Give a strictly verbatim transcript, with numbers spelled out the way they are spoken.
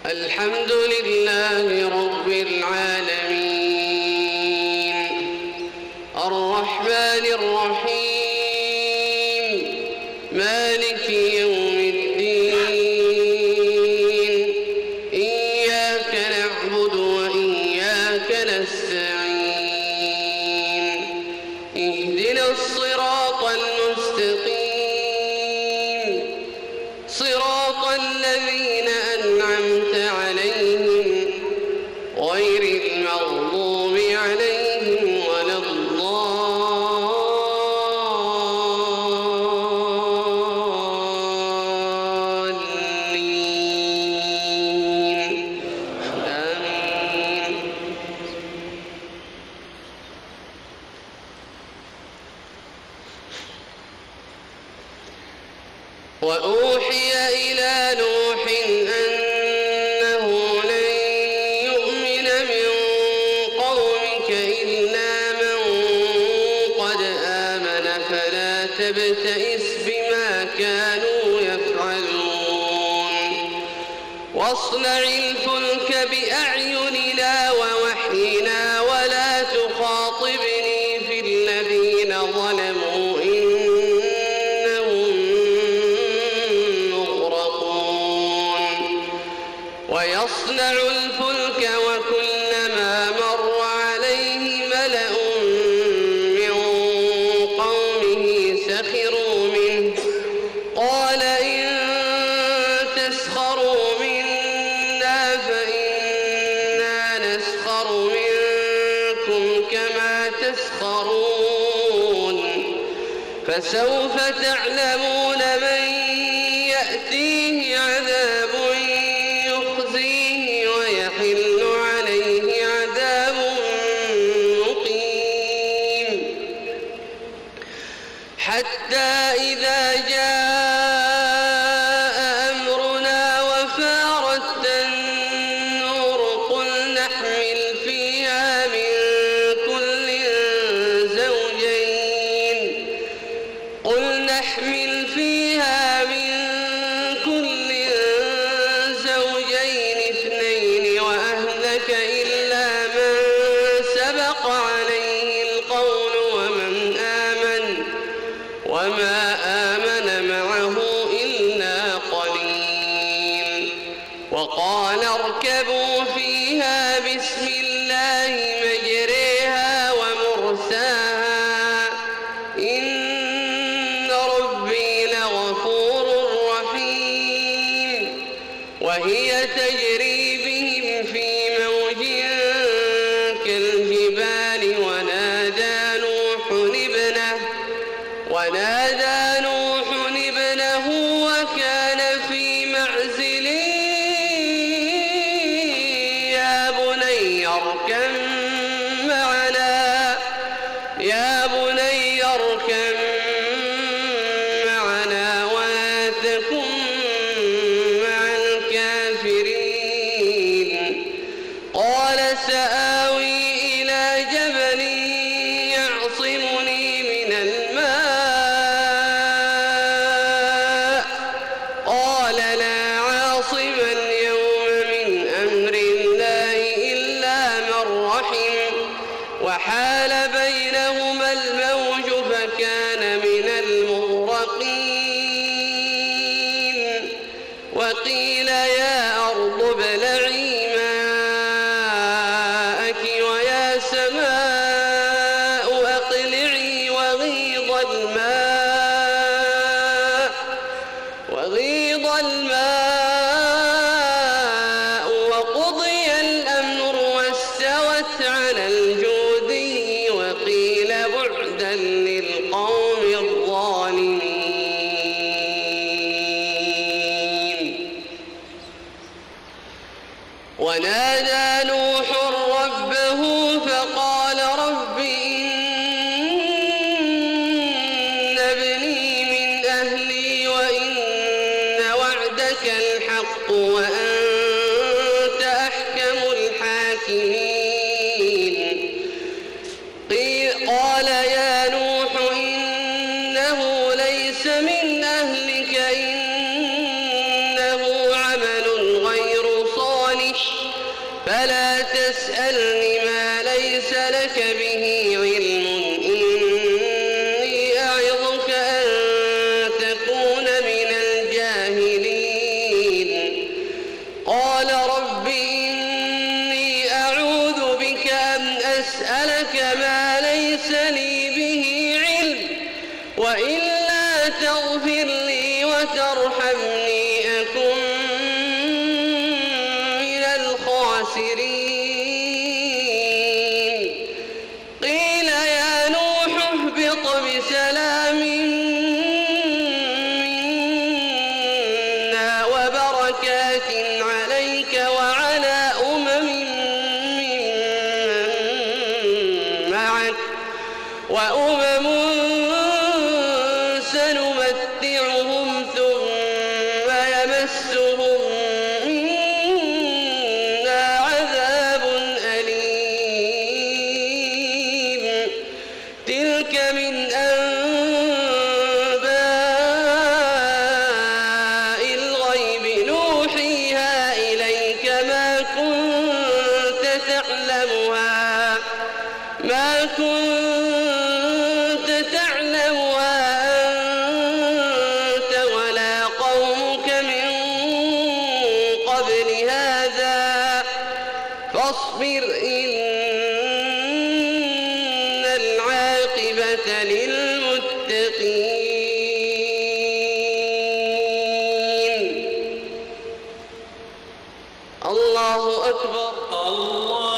الحمد لله رب العالمين الرحمن الرحيم مالك يوم الدين إياك نعبد وإياك نستعين اهدنا الصراط المستقيم صراط الذين أنعمت عليهم غير المغضوب عليهم ولا الضالين آمين. وأوحي إلى نوح أنه لن يؤمن من قومك إلا من قد آمن فلا تبتئس بما كانوا يفعلون واصنع الفلك بأعيننا ووحينا ولا تخاطبني في الذين ظلموا ويصنع الفلك وكلما مر عليه ملأ من قومه سخروا منه قال إن تسخروا منا فإنا نسخر منكم كما تسخرون فسوف تعلمون من يأتيه عذاب ويحل عليه عذاب مقيم حتى إذا جاء أمرنا وفارت النور قل نحمل فيها من كل زوجين قل نحمل فيها من كل زوجين اثنين وأهلك إلا من سبق عليه القول ومن آمن وما آمن معه إلا قليل وقال اركبوا فيها بسم الله مجريها ومرساها إن ربي لغفور رحيم وهي تجري بهم في موج كالجبال ونادى نوح ابنه ونادى نوح ابنه وكان في معزل يا بني اركب معنا يا بني اركب معنا ولا تكن مع الكافرين قال سآوي إلى جبل يعصمني من الماء قال لا عاصم اليوم من أمر الله إلا من رحم وحال بينهما الموج فكان من المغرقين وقيل يا أرض ابلعي ماءك ويا سماء أقلعي وغيض الماء وغيض الماء وقضي الأمر واستوت على الجودي وقيل بعدا للقوم الظالمين ونادى نوح ربه فقال رب إن ابني من أهلي وإن وعدك الحق وأنت أحكم الحاكمين قال يا نوح إنه ليس من أهلك إنه عمل غير صالح تسألني ما ليس لك به علم إني أعظك أن تكون من الجاهلين قال رب إني أعوذ بك أن أسألك ما ليس لي به علم وإلا تغفر لي وترحمني أكن من الخاسرين قيل يا نوح اهبط بسلام منا وبركات عليك وعلى أمم ممن معك وأمم سنمتعهم ثم يمسهم منا عذاب أليم تلك من أنباء الغيب نوحيها إليك ما كنت تعلمها ما كنت تعلمها أنت ولا قومك من قبل هذا فاصبر إن العاقبة للمتقين الله أكبر الله